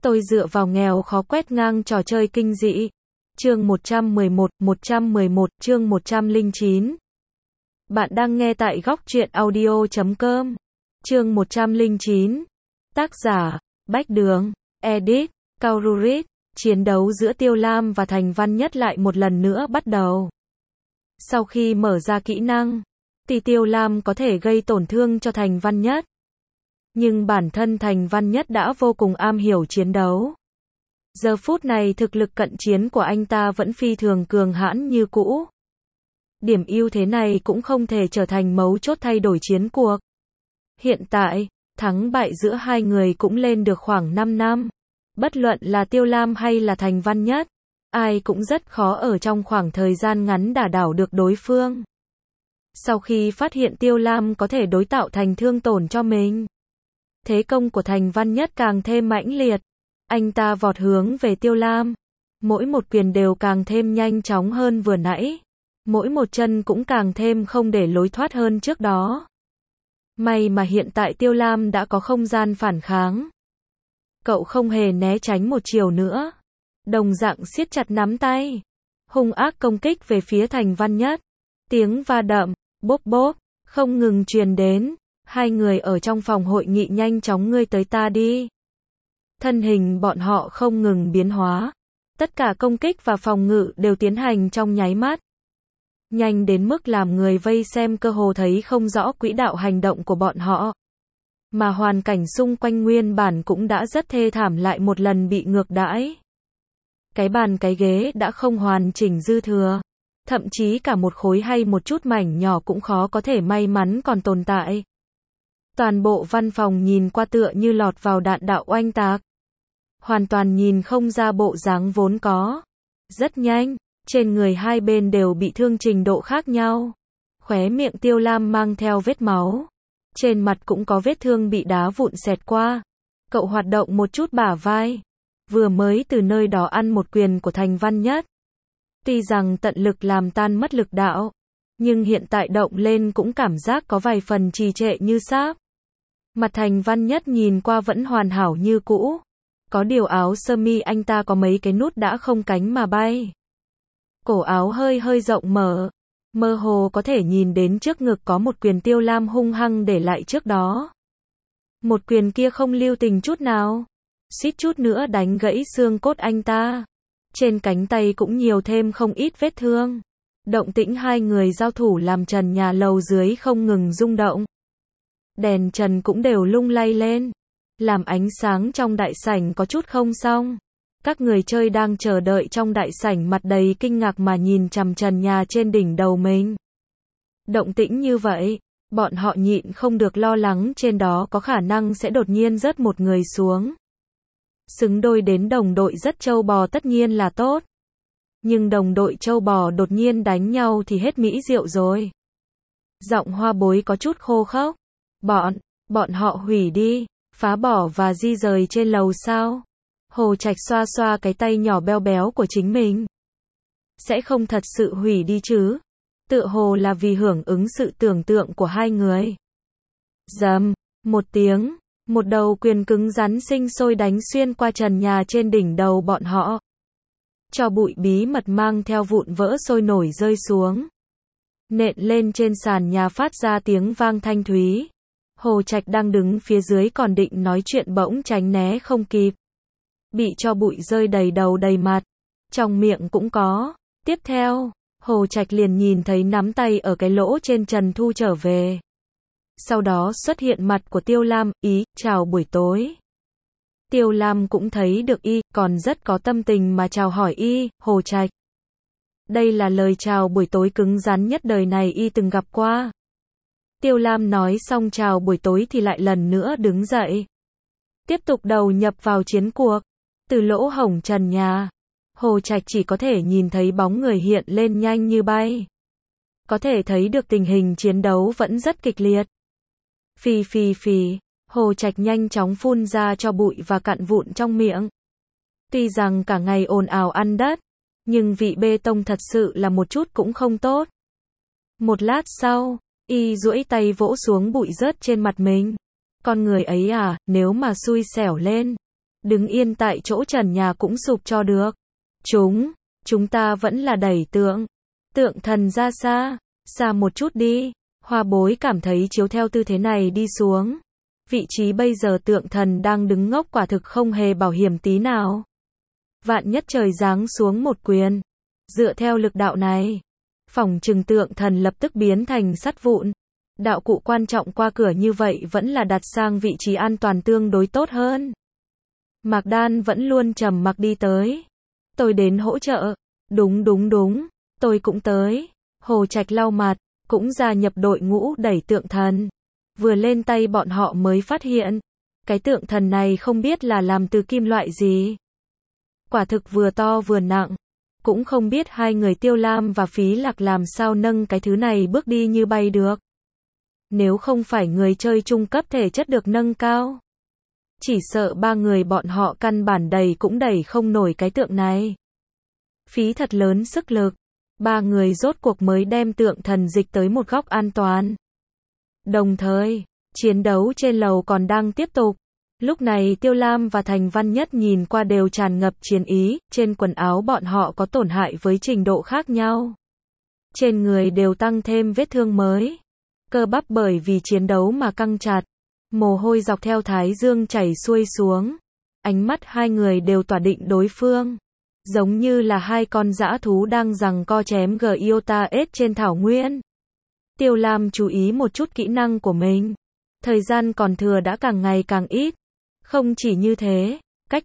Tôi dựa vào nghèo khó quét ngang trò chơi kinh dị. Chương 111, chương 109. Bạn đang nghe tại góc truyện audio.com. Chương 109. Tác giả, Bách Đường, Edit, Kaururit. Chiến đấu giữa Tiêu Lam và Thành Văn Nhất lại một lần nữa bắt đầu. Sau khi mở ra kỹ năng, thì Tiêu Lam có thể gây tổn thương cho Thành Văn Nhất. Nhưng bản thân Thành Văn Nhất đã vô cùng am hiểu chiến đấu. Giờ phút này thực lực cận chiến của anh ta vẫn phi thường cường hãn như cũ. Điểm ưu thế này cũng không thể trở thành mấu chốt thay đổi chiến cuộc. Hiện tại, thắng bại giữa hai người cũng lên được khoảng 5 năm. Bất luận là Tiêu Lam hay là Thành Văn Nhất, ai cũng rất khó ở trong khoảng thời gian ngắn đả đảo được đối phương. Sau khi phát hiện Tiêu Lam có thể đối tạo thành thương tổn cho mình, thế công của Thành Văn Nhất càng thêm mãnh liệt. Anh ta vọt hướng về Tiêu Lam. Mỗi một quyền đều càng thêm nhanh chóng hơn vừa nãy. Mỗi một chân cũng càng thêm không để lối thoát hơn trước đó. May mà hiện tại Tiêu Lam đã có không gian phản kháng. Cậu không hề né tránh một chiều nữa. Đồng dạng siết chặt nắm tay. Hung ác công kích về phía Thành Văn Nhất. Tiếng va đậm, bốp bốp, không ngừng truyền đến. Hai người ở trong phòng hội nghị nhanh chóng ngươi tới ta đi. Thân hình bọn họ không ngừng biến hóa. Tất cả công kích và phòng ngự đều tiến hành trong nháy mắt. Nhanh đến mức làm người vây xem cơ hồ thấy không rõ quỹ đạo hành động của bọn họ. Mà hoàn cảnh xung quanh nguyên bản cũng đã rất thê thảm lại một lần bị ngược đãi. Cái bàn cái ghế đã không hoàn chỉnh dư thừa. Thậm chí cả một khối hay một chút mảnh nhỏ cũng khó có thể may mắn còn tồn tại. Toàn bộ văn phòng nhìn qua tựa như lọt vào đạn đạo oanh tạc. Hoàn toàn nhìn không ra bộ dáng vốn có. Rất nhanh, trên người hai bên đều bị thương trình độ khác nhau. Khóe miệng Tiêu Lam mang theo vết máu. Trên mặt cũng có vết thương bị đá vụn xẹt qua. Cậu hoạt động một chút bả vai. Vừa mới từ nơi đó ăn một quyền của Thành Văn Nhất. Tuy rằng tận lực làm tan mất lực đạo, nhưng hiện tại động lên cũng cảm giác có vài phần trì trệ như sáp. Mặt Thành Văn Nhất nhìn qua vẫn hoàn hảo như cũ. Có điều áo sơ mi anh ta có mấy cái nút đã không cánh mà bay. Cổ áo hơi hơi rộng mở. Mơ hồ có thể nhìn đến trước ngực có một quyền Tiêu Lam hung hăng để lại trước đó. Một quyền kia không lưu tình chút nào. Suýt chút nữa đánh gãy xương cốt anh ta. Trên cánh tay cũng nhiều thêm không ít vết thương. Động tĩnh hai người giao thủ làm trần nhà lầu dưới không ngừng rung động. Đèn trần cũng đều lung lay lên. Làm ánh sáng trong đại sảnh có chút không xong. Các người chơi đang chờ đợi trong đại sảnh mặt đầy kinh ngạc mà nhìn chằm trần nhà trên đỉnh đầu mình. Động tĩnh như vậy, bọn họ nhịn không được lo lắng trên đó có khả năng sẽ đột nhiên rớt một người xuống. Xứng đôi đến đồng đội rất trâu bò tất nhiên là tốt. Nhưng đồng đội trâu bò đột nhiên đánh nhau thì hết mỹ rượu rồi. Giọng Hoa Bối có chút khô khốc. Bọn họ hủy đi, phá bỏ và di rời trên lầu sao? Hồ Trạch xoa xoa cái tay nhỏ béo béo của chính mình. Sẽ không thật sự hủy đi chứ? Tựa hồ là vì hưởng ứng sự tưởng tượng của hai người. Rầm, một tiếng, một đầu quyền cứng rắn sinh sôi đánh xuyên qua trần nhà trên đỉnh đầu bọn họ. Cho bụi bí mật mang theo vụn vỡ sôi nổi rơi xuống. Nện lên trên sàn nhà phát ra tiếng vang thanh thúy. Hồ Trạch đang đứng phía dưới còn định nói chuyện bỗng tránh né không kịp. Bị cho bụi rơi đầy đầu đầy mặt. Trong miệng cũng có. Tiếp theo, Hồ Trạch liền nhìn thấy nắm tay ở cái lỗ trên trần thu trở về. Sau đó xuất hiện mặt của Tiêu Lam, chào buổi tối. Tiêu Lam cũng thấy được còn rất có tâm tình mà chào hỏi Hồ Trạch. Đây là lời chào buổi tối cứng rắn nhất đời này từng gặp qua. Tiêu Lam nói xong chào buổi tối thì lại lần nữa đứng dậy. Tiếp tục đầu nhập vào chiến cuộc. Từ lỗ hổng trần nhà, Hồ Trạch chỉ có thể nhìn thấy bóng người hiện lên nhanh như bay. Có thể thấy được tình hình chiến đấu vẫn rất kịch liệt. Phì, Hồ Trạch nhanh chóng phun ra cho bụi và cặn vụn trong miệng. Tuy rằng cả ngày ồn ào ăn đất, nhưng vị bê tông thật sự là một chút cũng không tốt. Một lát sau, duỗi tay vỗ xuống bụi rớt trên mặt mình. Con người ấy nếu mà xui xẻo lên, Đứng yên tại chỗ trần nhà cũng sụp cho được. Chúng ta vẫn là đẩy tượng thần ra xa một chút đi. Hoa bối cảm thấy chiếu theo tư thế này đi xuống. Vị trí bây giờ tượng thần đang đứng ngốc quả thực không hề bảo hiểm tí nào. Vạn nhất trời giáng xuống một quyền. Dựa theo lực đạo này, phỏng chừng tượng thần lập tức biến thành sắt vụn. Đạo cụ quan trọng qua cửa như vậy vẫn là đặt sang vị trí an toàn tương đối tốt hơn. Mạc Đan vẫn luôn trầm mặc đi tới. Tôi đến hỗ trợ. Đúng, tôi cũng tới. Hồ Trạch lau mặt, cũng gia nhập đội ngũ đẩy tượng thần. Vừa lên tay bọn họ mới phát hiện, cái tượng thần này không biết là làm từ kim loại gì. Quả thực vừa to vừa nặng. Cũng không biết hai người Tiêu Lam và Phí Lạc làm sao nâng cái thứ này bước đi như bay được. Nếu không phải người chơi trung cấp thể chất được nâng cao, chỉ sợ ba người bọn họ căn bản đẩy cũng đẩy không nổi cái tượng này. Phí thật lớn sức lực. Ba người rốt cuộc mới đem tượng thần dịch tới một góc an toàn. Đồng thời, chiến đấu trên lầu còn đang tiếp tục. Lúc này Tiêu Lam và Thành Văn Nhất nhìn qua đều tràn ngập chiến ý, trên quần áo bọn họ có tổn hại với trình độ khác nhau. Trên người đều tăng thêm vết thương mới. Cơ bắp bởi vì chiến đấu mà căng chặt. Mồ hôi dọc theo thái dương chảy xuôi xuống. Ánh mắt hai người đều tỏa định đối phương. Giống như là hai con dã thú đang giằng co chém Gyota S trên thảo nguyên. Tiêu Lam chú ý một chút kỹ năng của mình. Thời gian còn thừa đã càng ngày càng ít. Không chỉ như thế, cách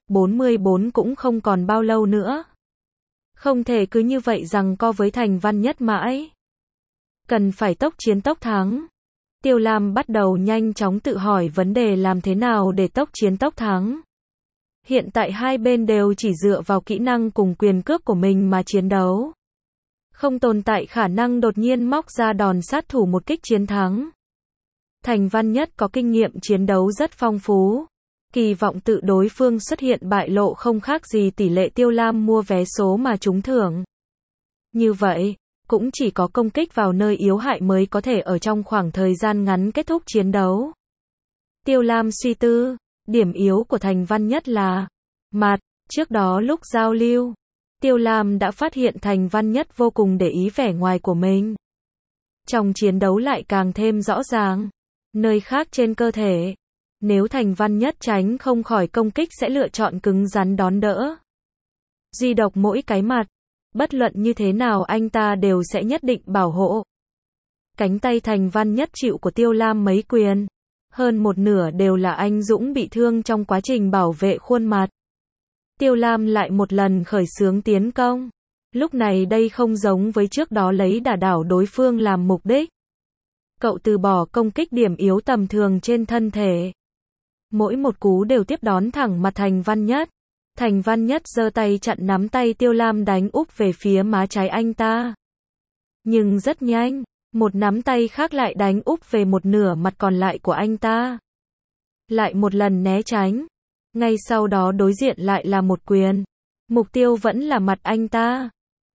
44 cũng không còn bao lâu nữa. Không thể cứ như vậy giằng co với Thành Văn Nhất mãi. Cần phải tốc chiến tốc thắng. Tiêu Lam bắt đầu nhanh chóng tự hỏi vấn đề làm thế nào để tốc chiến tốc thắng. Hiện tại hai bên đều chỉ dựa vào kỹ năng cùng quyền cước của mình mà chiến đấu. Không tồn tại khả năng đột nhiên móc ra đòn sát thủ một kích chiến thắng. Thành Văn Nhất có kinh nghiệm chiến đấu rất phong phú. Kỳ vọng tự đối phương xuất hiện bại lộ không khác gì tỷ lệ Tiêu Lam mua vé số mà trúng thưởng. Như vậy, cũng chỉ có công kích vào nơi yếu hại mới có thể ở trong khoảng thời gian ngắn kết thúc chiến đấu. Tiêu Lam suy tư, điểm yếu của Thành Văn Nhất là mặt. Trước đó lúc giao lưu, Tiêu Lam đã phát hiện Thành Văn Nhất vô cùng để ý vẻ ngoài của mình. Trong chiến đấu lại càng thêm rõ ràng. Nơi khác trên cơ thể, nếu Thành Văn Nhất tránh không khỏi công kích sẽ lựa chọn cứng rắn đón đỡ. Duy độc mỗi cái mặt, bất luận như thế nào anh ta đều sẽ nhất định bảo hộ. Cánh tay Thành Văn Nhất chịu của Tiêu Lam mấy quyền, hơn một nửa đều là anh dũng bị thương trong quá trình bảo vệ khuôn mặt. Tiêu Lam lại một lần khởi xướng tiến công. Lúc này đây không giống với trước đó lấy đả đảo đối phương làm mục đích. Cậu từ bỏ công kích điểm yếu tầm thường trên thân thể. Mỗi một cú đều tiếp đón thẳng mặt Thành Văn Nhất. Thành Văn Nhất giơ tay chặn nắm tay Tiêu Lam đánh úp về phía má trái anh ta. Nhưng rất nhanh, một nắm tay khác lại đánh úp về một nửa mặt còn lại của anh ta. Lại một lần né tránh. Ngay sau đó đối diện lại là một quyền. Mục tiêu vẫn là mặt anh ta.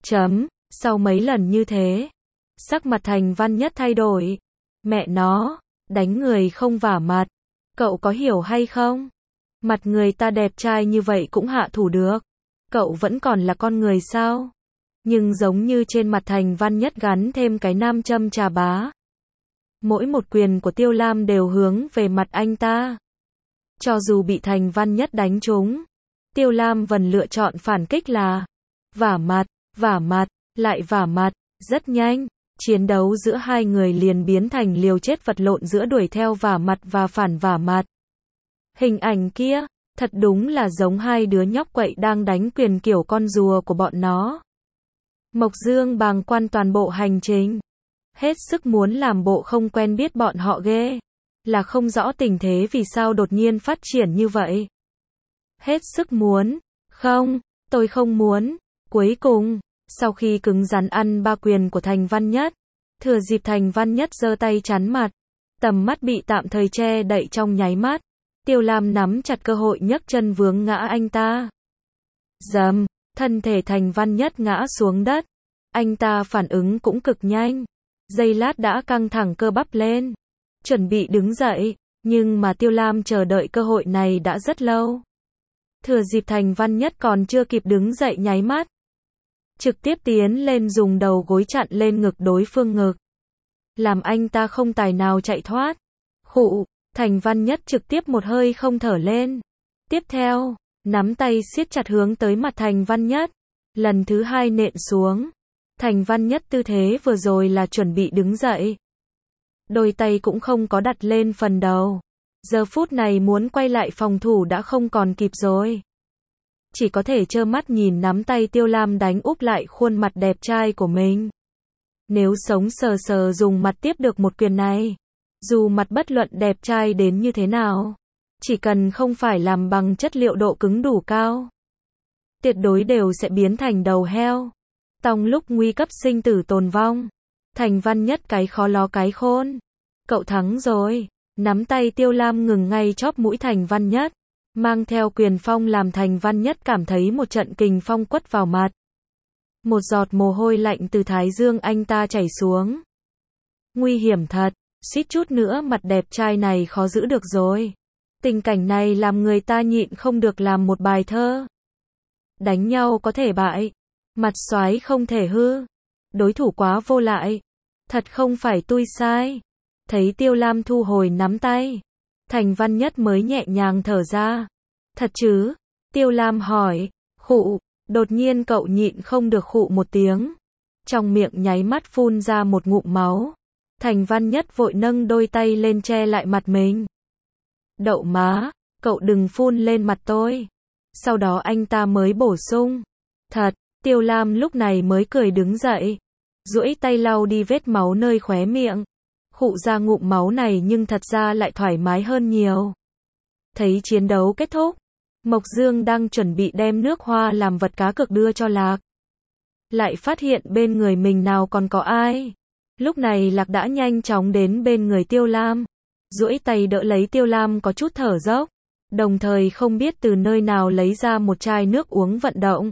Sau mấy lần như thế, sắc mặt Thành Văn Nhất thay đổi. Mẹ nó, đánh người không vả mặt. Cậu có hiểu hay không? Mặt người ta đẹp trai như vậy cũng hạ thủ được. Cậu vẫn còn là con người sao? Nhưng giống như trên mặt Thành Văn Nhất gắn thêm cái nam châm trà bá. Mỗi một quyền của Tiêu Lam đều hướng về mặt anh ta. Cho dù bị Thành Văn Nhất đánh trúng, Tiêu Lam vẫn lựa chọn phản kích là vả mặt, lại vả mặt. Rất nhanh, chiến đấu giữa hai người liền biến thành liều chết vật lộn giữa đuổi theo vả mặt và phản vả mặt. Hình ảnh kia, thật đúng là giống hai đứa nhóc quậy đang đánh quyền kiểu con rùa của bọn nó. Mộc Dương bàng quan toàn bộ hành trình. Hết sức muốn làm bộ không quen biết bọn họ ghê. Là không rõ tình thế vì sao đột nhiên phát triển như vậy. Hết sức muốn. Không, tôi không muốn. Cuối cùng, sau khi cứng rắn ăn ba quyền của Thành Văn Nhất, thừa dịp Thành Văn Nhất giơ tay chắn mặt, tầm mắt bị tạm thời che đậy trong nháy mắt, Tiêu Lam nắm chặt cơ hội nhấc chân vướng ngã anh ta. Dầm, thân thể Thành Văn Nhất ngã xuống đất. Anh ta phản ứng cũng cực nhanh. Giây lát đã căng thẳng cơ bắp lên, chuẩn bị đứng dậy, nhưng mà Tiêu Lam chờ đợi cơ hội này đã rất lâu. Thừa dịp Thành Văn Nhất còn chưa kịp đứng dậy nháy mắt, trực tiếp tiến lên dùng đầu gối chặn lên ngực đối phương ngực, làm anh ta không tài nào chạy thoát. Khụ, Thành Văn Nhất trực tiếp một hơi không thở lên. Tiếp theo, nắm tay siết chặt hướng tới mặt Thành Văn Nhất, lần thứ hai nện xuống. Thành Văn Nhất tư thế vừa rồi là chuẩn bị đứng dậy, đôi tay cũng không có đặt lên phần đầu. Giờ phút này muốn quay lại phòng thủ đã không còn kịp rồi. Chỉ có thể trơ mắt nhìn nắm tay Tiêu Lam đánh úp lại khuôn mặt đẹp trai của mình. Nếu sống sờ sờ dùng mặt tiếp được một quyền này, dù mặt bất luận đẹp trai đến như thế nào, chỉ cần không phải làm bằng chất liệu độ cứng đủ cao, tuyệt đối đều sẽ biến thành đầu heo. Trong lúc nguy cấp sinh tử tồn vong, Thành Văn Nhất cái khó ló cái khôn. Cậu thắng rồi. Nắm tay Tiêu Lam ngừng ngay chóp mũi Thành Văn Nhất, mang theo quyền phong làm Thành Văn Nhất cảm thấy một trận kình phong quất vào mặt. Một giọt mồ hôi lạnh từ thái dương anh ta chảy xuống. Nguy hiểm thật, suýt chút nữa mặt đẹp trai này khó giữ được rồi. Tình cảnh này làm người ta nhịn không được làm một bài thơ. Đánh nhau có thể bại, mặt xoái không thể hư. Đối thủ quá vô lại, thật không phải tôi sai. Thấy Tiêu Lam thu hồi nắm tay, Thành Văn Nhất mới nhẹ nhàng thở ra. Thật chứ? Tiêu Lam hỏi. Khụ, đột nhiên cậu nhịn không được khụ một tiếng. Trong miệng nháy mắt phun ra một ngụm máu. Thành Văn Nhất vội nâng đôi tay lên che lại mặt mình. Đậu má, cậu đừng phun lên mặt tôi. Sau đó anh ta mới bổ sung. Thật, Tiêu Lam lúc này mới cười đứng dậy, duỗi tay lau đi vết máu nơi khóe miệng. Khụ ra ngụm máu này nhưng thật ra lại thoải mái hơn nhiều. Thấy chiến đấu kết thúc, Mộc Dương đang chuẩn bị đem nước hoa làm vật cá cược đưa cho Lạc. Lại phát hiện bên người mình nào còn có ai. Lúc này Lạc đã nhanh chóng đến bên người Tiêu Lam, duỗi tay đỡ lấy Tiêu Lam có chút thở dốc, đồng thời không biết từ nơi nào lấy ra một chai nước uống vận động,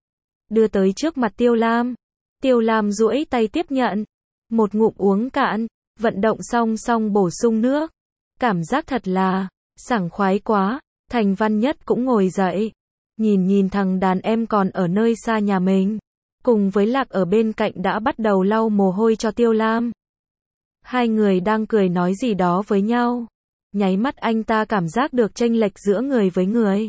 đưa tới trước mặt Tiêu Lam. Tiêu Lam duỗi tay tiếp nhận, một ngụm uống cạn, vận động xong bổ sung nước. Cảm giác thật là sảng khoái quá. Thành Văn Nhất cũng ngồi dậy, nhìn thằng đàn em còn ở nơi xa nhà mình, cùng với Lạc ở bên cạnh đã bắt đầu lau mồ hôi cho Tiêu Lam. Hai người đang cười nói gì đó với nhau. Nháy mắt anh ta cảm giác được chênh lệch giữa người với người.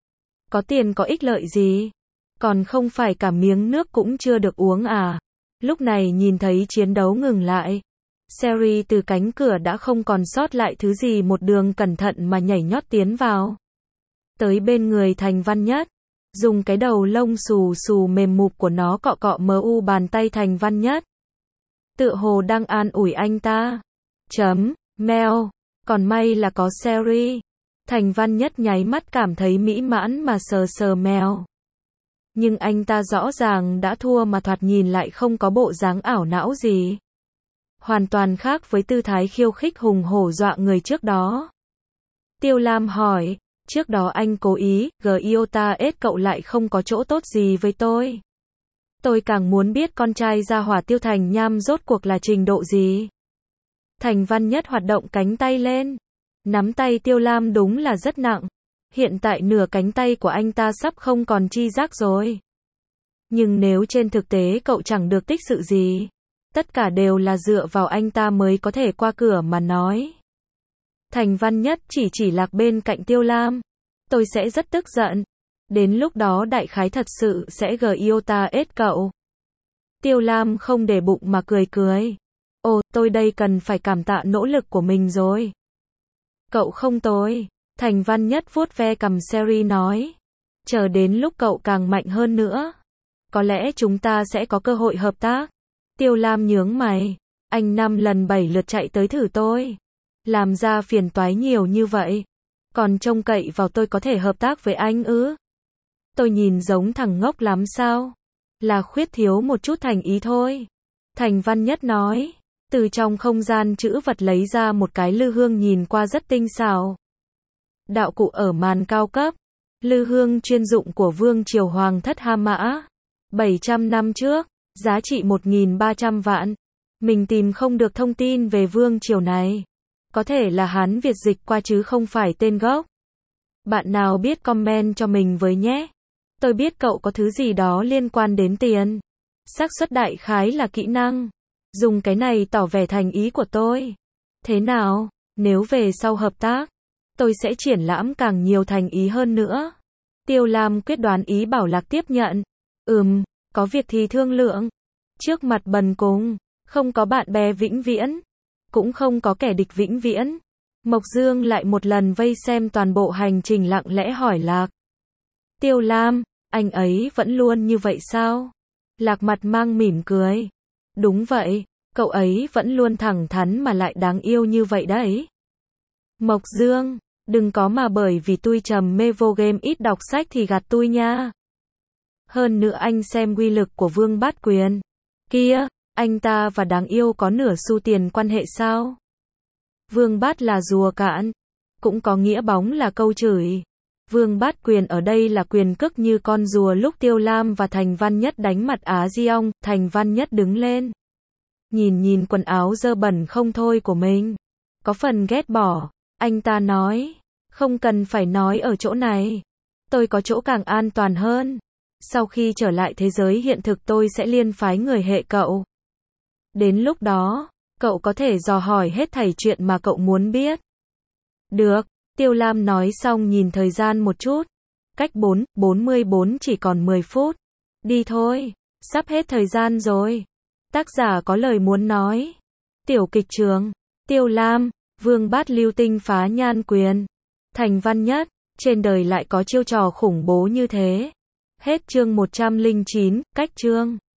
Có tiền có ích lợi gì? Còn không phải cả miếng nước cũng chưa được uống à? Lúc này nhìn thấy chiến đấu ngừng lại, Sherry từ cánh cửa đã không còn sót lại thứ gì, một đường cẩn thận mà nhảy nhót tiến vào. Tới bên người Thành Văn Nhất, dùng cái đầu lông xù xù mềm mụp của nó cọ cọ mu bàn tay Thành Văn Nhất. Tựa hồ đang an ủi anh ta. Mèo, còn may là có Sherry. Thành Văn Nhất nháy mắt cảm thấy mỹ mãn mà sờ mèo. Nhưng anh ta rõ ràng đã thua mà thoạt nhìn lại không có bộ dáng ảo não gì. Hoàn toàn khác với tư thái khiêu khích hùng hổ dọa người trước đó. Tiêu Lam hỏi, trước đó anh cố ý, Giota ết cậu lại không có chỗ tốt gì với tôi. Tôi càng muốn biết con trai gia hỏa Tiêu Thành Nham rốt cuộc là trình độ gì. Thành Văn Nhất hoạt động cánh tay lên. Nắm tay Tiêu Lam đúng là rất nặng. Hiện tại nửa cánh tay của anh ta sắp không còn chi giác rồi. Nhưng nếu trên thực tế cậu chẳng được tích sự gì, tất cả đều là dựa vào anh ta mới có thể qua cửa mà nói. Thành Văn Nhất chỉ Lạc bên cạnh Tiêu Lam. Tôi sẽ rất tức giận. Đến lúc đó đại khái thật sự sẽ Giota ết cậu. Tiêu Lam không để bụng mà cười. Ồ, tôi đây cần phải cảm tạ nỗ lực của mình rồi. Cậu không tồi. Thành Văn Nhất vuốt ve cằm Sherry nói. Chờ đến lúc cậu càng mạnh hơn nữa, có lẽ chúng ta sẽ có cơ hội hợp tác. Tiêu Lam nhướng mày. Anh 5 lần 7 lượt chạy tới thử tôi, làm ra phiền toái nhiều như vậy, còn trông cậy vào tôi có thể hợp tác với anh ư? Tôi nhìn giống thằng ngốc lắm sao? Là khuyết thiếu một chút thành ý thôi. Thành Văn Nhất nói. Từ trong không gian trữ vật lấy ra một cái lư hương nhìn qua rất tinh xảo. Đạo cụ ở màn cao cấp. Lư hương chuyên dụng của Vương Triều Hoàng thất Ha Mã. 700 năm trước, giá trị 1.300 vạn. Mình tìm không được thông tin về Vương Triều này. Có thể là Hán Việt dịch qua chứ không phải tên gốc. Bạn nào biết comment cho mình với nhé. Tôi biết cậu có thứ gì đó liên quan đến tiền. Xác suất đại khái là kỹ năng. Dùng cái này tỏ vẻ thành ý của tôi. Thế nào, nếu về sau hợp tác, tôi sẽ triển lãm càng nhiều thành ý hơn nữa. Tiêu Lam quyết đoán ý bảo Lạc tiếp nhận. Có việc thì thương lượng. Trước mặt bần cùng, không có bạn bè vĩnh viễn, cũng không có kẻ địch vĩnh viễn. Mộc Dương lại một lần vây xem toàn bộ hành trình lặng lẽ hỏi Lạc. Tiêu Lam, anh ấy vẫn luôn như vậy sao? Lạc mặt mang mỉm cười. Đúng vậy, cậu ấy vẫn luôn thẳng thắn mà lại đáng yêu như vậy đấy. Mộc Dương, đừng có mà bởi vì tôi trầm mê vô game ít đọc sách thì gạt tôi nha. Hơn nữa anh xem uy lực của Vương Bát Quyền. Kia, anh ta và đáng yêu có nửa xu tiền quan hệ sao? Vương Bát là rùa cạn, cũng có nghĩa bóng là câu chửi. Vương Bát Quyền ở đây là quyền cước như con rùa lúc Tiêu Lam và Thành Văn Nhất đánh mặt Á Diong, Thành Văn Nhất đứng lên. Nhìn quần áo dơ bẩn không thôi của mình. Có phần ghét bỏ, anh ta nói. Không cần phải nói ở chỗ này. Tôi có chỗ càng an toàn hơn. Sau khi trở lại thế giới hiện thực tôi sẽ liên phái người hệ cậu. Đến lúc đó, cậu có thể dò hỏi hết thảy chuyện mà cậu muốn biết. Được, Tiêu Lam nói xong nhìn thời gian một chút. Cách 4:44 chỉ còn 10 phút. Đi thôi, sắp hết thời gian rồi. Tác giả có lời muốn nói. Tiểu kịch trường, Tiêu Lam, Vương Bát lưu tinh phá nhan quyền. Thành Văn Nhất, trên đời lại có chiêu trò khủng bố như thế. Hết chương 109, cách chương.